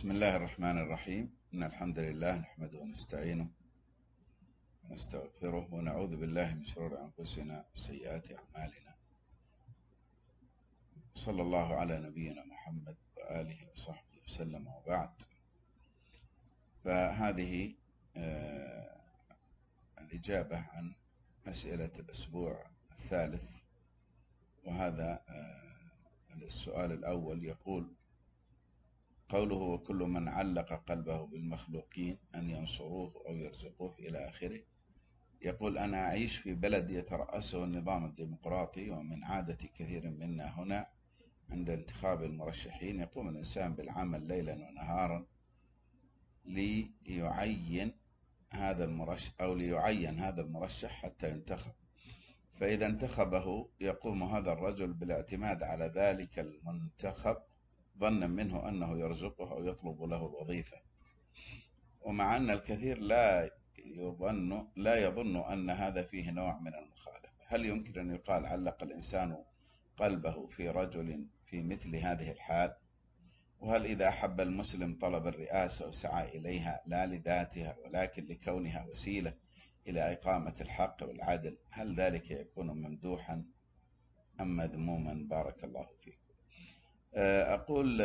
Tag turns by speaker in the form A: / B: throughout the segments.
A: بسم الله الرحمن الرحيم. إن الحمد لله نحمده ونستعينه ونستغفره ونعوذ بالله من شرور أنفسنا وسيئات أعمالنا. صلى الله على نبينا محمد وآله وصحبه وسلم، وبعد. فهذه الإجابة عن أسئلة الأسبوع الثالث، وهذا السؤال الأول يقول: قوله وكل من علق قلبه بالمخلوقين أن ينصروه أو يرزقوه إلى آخره. يقول: أنا أعيش في بلد يترأسه النظام الديمقراطي، ومن عادة كثير منا هنا عند انتخاب المرشحين يقوم الإنسان بالعمل ليلا ونهارا ليعين هذا المرشح حتى ينتخب. فإذا انتخبه يقوم هذا الرجل بالاعتماد على ذلك المنتخب ظنا منه أنه يرزقه أو يطلب له الوظيفة، ومع أن الكثير لا يظن أن هذا فيه نوع من المخالفة. هل يمكن أن يقال علق الإنسان قلبه في رجل في مثل هذه الحال؟ وهل إذا أحب المسلم طلب الرئاسة وسعى إليها لا لذاتها ولكن لكونها وسيلة إلى إقامة الحق والعدل، هل ذلك يكون ممدوحا أم مذموما؟ بارك الله فيكم. أقول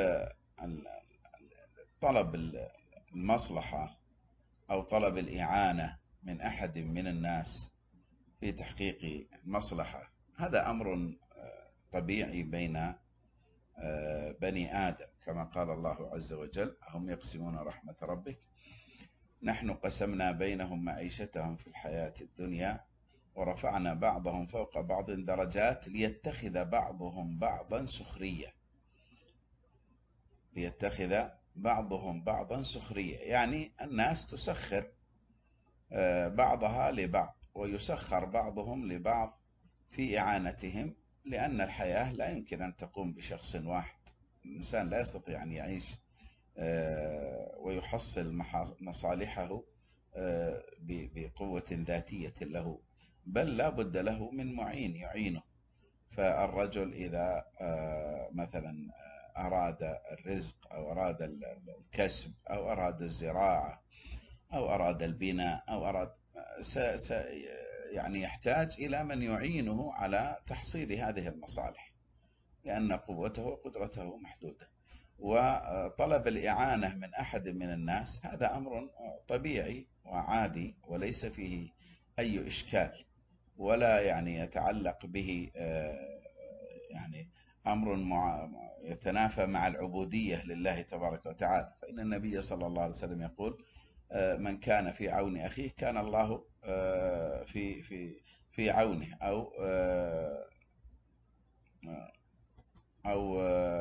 A: طلب المصلحة أو طلب الإعانة من أحد من الناس في تحقيق مصلحة، هذا أمر طبيعي بين بني آدم، كما قال الله عز وجل: هم يقسمون رحمة ربك نحن قسمنا بينهم معيشتهم في الحياة الدنيا ورفعنا بعضهم فوق بعض درجات ليتخذ بعضهم بعضا سخرية. يعني الناس تسخر بعضها لبعض، ويسخر بعضهم لبعض في إعانتهم، لأن الحياة لا يمكن أن تقوم بشخص واحد. الإنسان لا يستطيع أن يعيش ويحصل مصالحه بقوة ذاتية له، بل لا بد له من معين يعينه. فالرجل إذا مثلا أراد الرزق أو أراد الكسب أو أراد الزراعة أو أراد البناء أو أراد يعني يحتاج إلى من يعينه على تحصيل هذه المصالح، لأن قوته وقدرته محدودة. وطلب الإعانة من أحد من الناس هذا أمر طبيعي وعادي وليس فيه أي إشكال، ولا يعني يتعلق به يعني أمر يتنافى مع العبودية لله تبارك وتعالى. فإن النبي صلى الله عليه وسلم يقول: من كان في عون أخيه كان الله في عونه، أو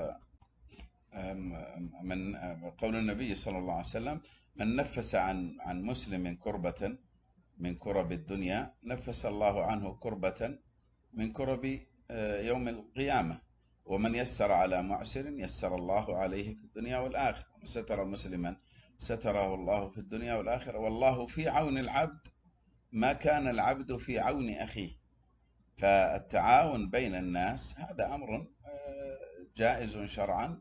A: من قول النبي صلى الله عليه وسلم: من نفس عن مسلم كربة من كرب الدنيا نفس الله عنه كربة من كرب يوم القيامة، ومن يسر على معسر يسر الله عليه في الدنيا والآخرة، ومن ستر مسلما ستره الله في الدنيا والآخرة، والله في عون العبد ما كان العبد في عون أخيه. فالتعاون بين الناس هذا أمر جائز شرعا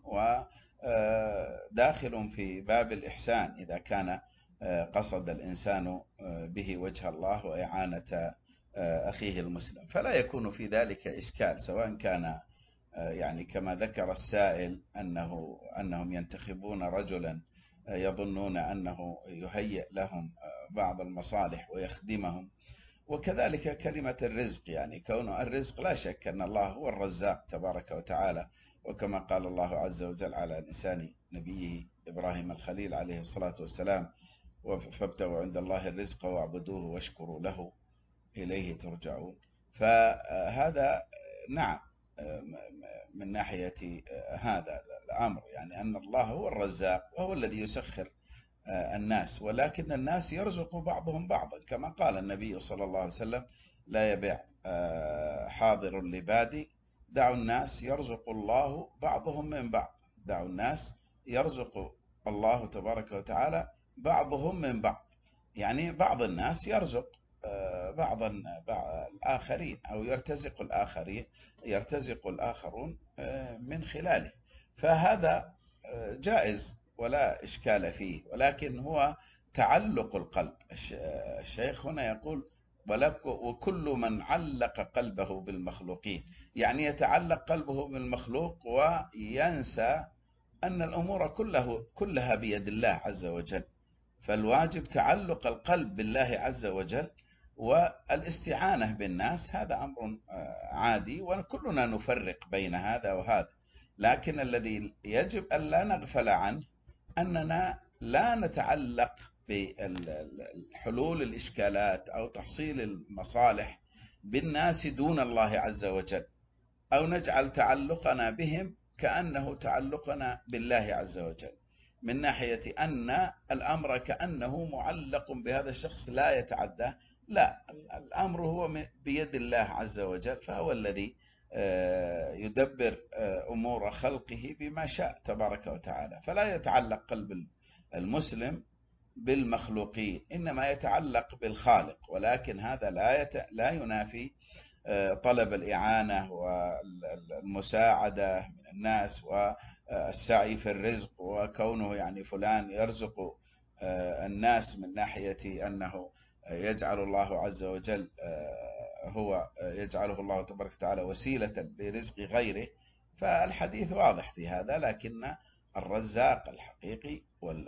A: وداخل في باب الإحسان إذا كان قصد الإنسان به وجه الله وإعانة أخيه المسلم، فلا يكون في ذلك إشكال، سواء كان يعني كما ذكر السائل أنهم ينتخبون رجلا يظنون أنه يهيئ لهم بعض المصالح ويخدمهم. وكذلك كلمة الرزق، يعني كون الرزق لا شك أن الله هو الرزاق تبارك وتعالى، وكما قال الله عز وجل على لسان نبيه إبراهيم الخليل عليه الصلاة والسلام: فابتغوا عند الله الرزق واعبدوه واشكروا له إليه ترجعون. فهذا نعم من ناحية هذا الأمر، يعني أن الله هو الرزاق وهو الذي يسخر الناس، ولكن الناس يرزق بعضهم بعضا، كما قال النبي صلى الله عليه وسلم: لا يبيع حاضر لبادي، دعوا الناس يرزق الله بعضهم من بعض. دعوا الناس يرزق الله تبارك وتعالى بعضهم من بعض، يعني بعض الناس يرزق بعض الآخرين، أو يرتزق الآخرون من خلاله. فهذا جائز ولا إشكال فيه، ولكن هو تعلق القلب. الشيخ هنا يقول وكل من علق قلبه بالمخلوقين، يعني يتعلق قلبه بالمخلوق وينسى أن الأمور كلها بيد الله عز وجل. فالواجب تعلق القلب بالله عز وجل، والاستعانة بالناس هذا أمر عادي، وكلنا نفرق بين هذا وهذا. لكن الذي يجب أن لا نغفل عنه أننا لا نتعلق بحلول الإشكالات أو تحصيل المصالح بالناس دون الله عز وجل، أو نجعل تعلقنا بهم كأنه تعلقنا بالله عز وجل، من ناحية أن الأمر كأنه معلق بهذا الشخص لا يتعدى. لا، الأمر هو بيد الله عز وجل، فهو الذي يدبر أمور خلقه بما شاء تبارك وتعالى. فلا يتعلق قلب المسلم بالمخلوقين، إنما يتعلق بالخالق، ولكن هذا لا ينافي طلب الإعانة والمساعدة من الناس والسعي في الرزق، وكونه يعني فلان يرزق الناس من ناحية أنه يجعل الله عز وجل هو يجعله الله تبارك وتعالى وسيلة لرزق غيره، فالحديث واضح في هذا. لكن الرزاق الحقيقي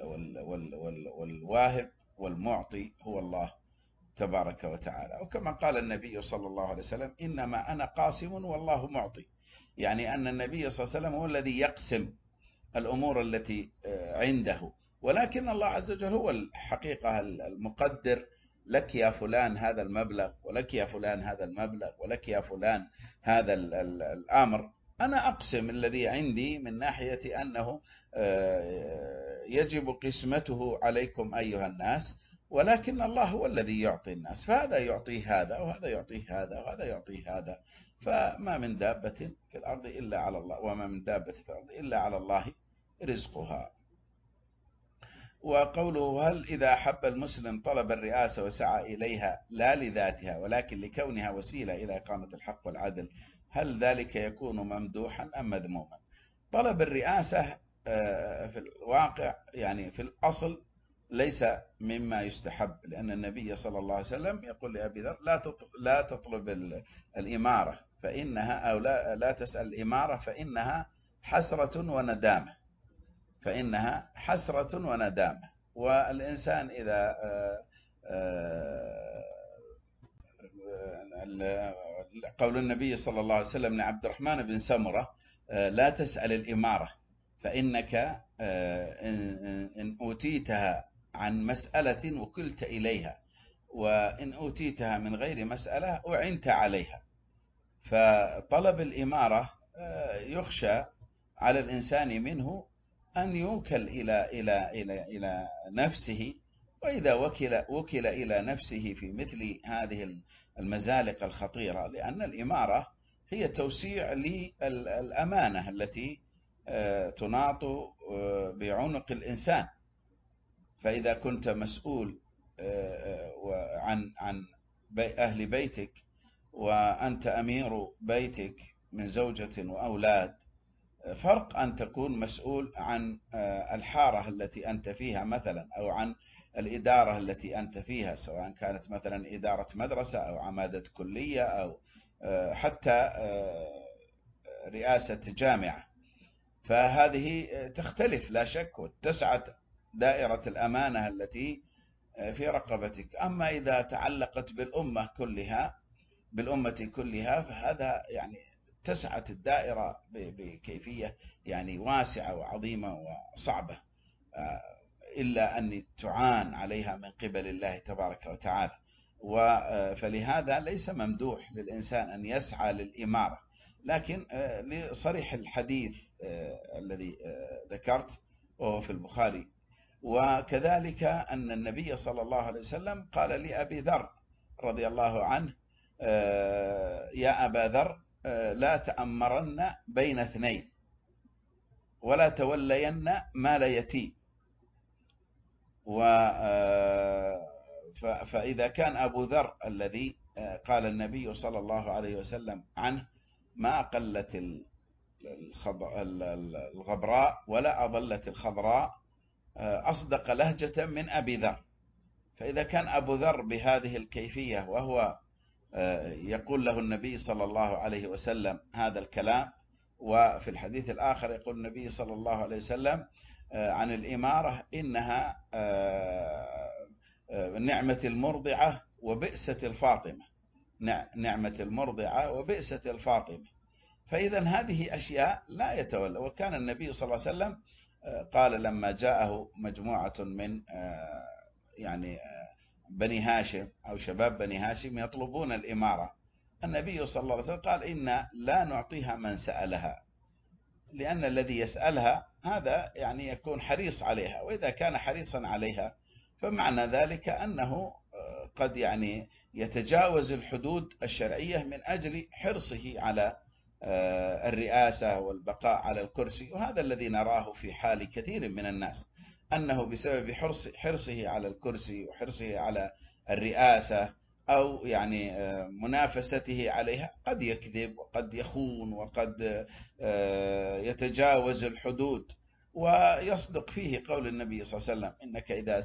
A: والواهب والمعطي هو الله تبارك وتعالى. وكما قال النبي صلى الله عليه وسلم إنما أنا قاسم والله معطي، يعني أن النبي صلى الله عليه وسلم هو الذي يقسم الأمور التي عنده، ولكن الله عز وجل هو الحقيقة المقدر. لك يا فلان هذا المبلغ، ولك يا فلان هذا المبلغ، ولك يا فلان هذا الأمر. أنا أقسم الذي عندي من ناحية أنه يجب قسمته عليكم أيها الناس، ولكن الله هو الذي يعطي الناس، فهذا يعطيه هذا، وهذا يعطيه هذا، وهذا يعطيه هذا. فما من دابة في الأرض إلا على الله، وما من دابة في الأرض إلا على الله رزقها. وقوله هل إذا أحب المسلم طلب الرئاسة وسعى إليها لا لذاتها ولكن لكونها وسيلة إلى إقامة الحق والعدل، هل ذلك يكون ممدوحا أم مذموما؟ طلب الرئاسة في الواقع يعني في الأصل ليس مما يستحب، لأن النبي صلى الله عليه وسلم يقول لأبي ذر لا تطلب الإمارة فإنها، أو لا تسأل الإمارة فإنها حسرة وندامة، فإنها حسرة وندامة. والإنسان إذا قول النبي صلى الله عليه وسلم لعبد الرحمن بن سمرة لا تسأل الإمارة فإنك إن أوتيتها عن مسألة وكلت إليها، وإن أوتيتها من غير مسألة أعنت عليها. فطلب الإمارة يخشى على الإنسان منه أن يوكل إلى نفسه، وإذا وكل إلى نفسه في مثل هذه المزالق الخطيرة، لأن الإمارة هي توسيع للأمانة التي تناط بعنق الإنسان. فإذا كنت مسؤول عن أهل بيتك، وأنت أمير بيتك من زوجة وأولاد، فرق أن تكون مسؤول عن الحارة التي أنت فيها مثلا، أو عن الإدارة التي أنت فيها، سواء كانت مثلا إدارة مدرسة أو عمادة كلية أو حتى رئاسة جامعة. فهذه تختلف لا شك، واتسعت دائرة الأمانة التي في رقبتك. أما إذا تعلقت بالأمة كلها فهذا يعني اتسعت الدائرة بكيفية يعني واسعة وعظيمة وصعبة، إلا أن تعان عليها من قبل الله تبارك وتعالى. فلهذا ليس ممدوح للإنسان أن يسعى للإمارة، لكن لصريح الحديث الذي ذكرت وهو في البخاري. وكذلك أن النبي صلى الله عليه وسلم قال لأبي ذر رضي الله عنه يا أبا ذر لا تأمرن بين اثنين ولا تولين مال يتيم. فإذا كان أبو ذر الذي قال النبي صلى الله عليه وسلم عنه ما قلت الغبراء ولا أضلت الخضراء أصدق لهجة من أبي ذر. فإذا كان أبو ذر بهذه الكيفية وهو يقول له النبي صلى الله عليه وسلم هذا الكلام، وفي الحديث الآخر يقول النبي صلى الله عليه وسلم عن الإمارة إنها نعمة المرضعة وبئسة الفاطمة، نعمة المرضعة وبئسة الفاطمة. فإذا هذه أشياء لا يتولى. وكان النبي صلى الله عليه وسلم قال لما جاءه مجموعة من يعني بني هاشم أو شباب بني هاشم يطلبون الإمارة، النبي صلى الله عليه وسلم قال إنا لا نعطيها من سألها، لأن الذي يسألها هذا يعني يكون حريص عليها، وإذا كان حريصا عليها فمعنى ذلك أنه قد يعني يتجاوز الحدود الشرعية من أجل حرصه على الرئاسة والبقاء على الكرسي. وهذا الذي نراه في حال كثير من الناس، أنه بسبب حرصه على الكرسي وحرصه على الرئاسة أو يعني منافسته عليها قد يكذب وقد يخون وقد يتجاوز الحدود، ويصدق فيه قول النبي صلى الله عليه وسلم إنك إذا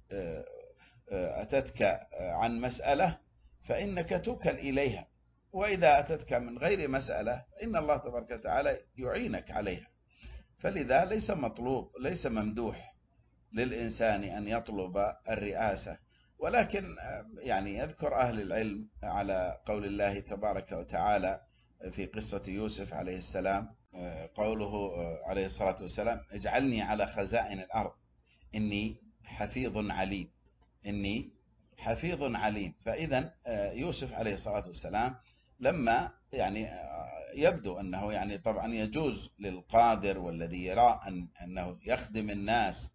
A: أتتك عن مسألة فإنك توكل إليها، وإذا أتتك من غير مسألة إن الله تبارك وتعالى يعينك عليها. فلذا ليس مطلوب، ليس ممدوح للإنسان أن يطلب الرئاسة. ولكن يعني يذكر أهل العلم على قول الله تبارك وتعالى في قصة يوسف عليه السلام، قوله عليه الصلاة والسلام اجعلني على خزائن الأرض إني حفيظ عليم، إني حفيظ عليم. فإذا يوسف عليه الصلاة والسلام لما يعني يبدو أنه يعني طبعا يجوز للقادر والذي يرى أنه يخدم الناس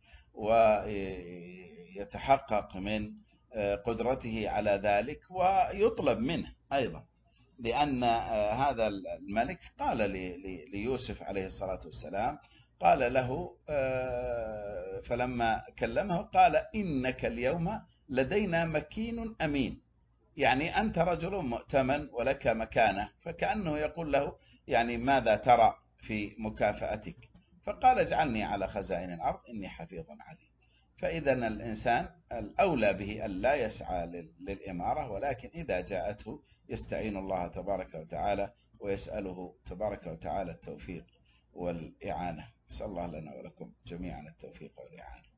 A: ويتحقق من قدرته على ذلك ويطلب منه أيضا، لأن هذا الملك قال ليوسف عليه الصلاة والسلام قال له فلما كلمه قال إنك اليوم لدينا مكين أمين، يعني أنت رجل مؤتمن ولك مكانة، فكأنه يقول له يعني ماذا ترى في مكافأتك؟ فقال اجعلني على خزائن الأرض إني حفيظ عليم. فإذا الإنسان الأولى به أن لا يسعى للإمارة، ولكن إذا جاءته يستعين الله تبارك وتعالى ويسأله تبارك وتعالى التوفيق والإعانة. نسأل الله لنا ولكم جميعا التوفيق والإعانة.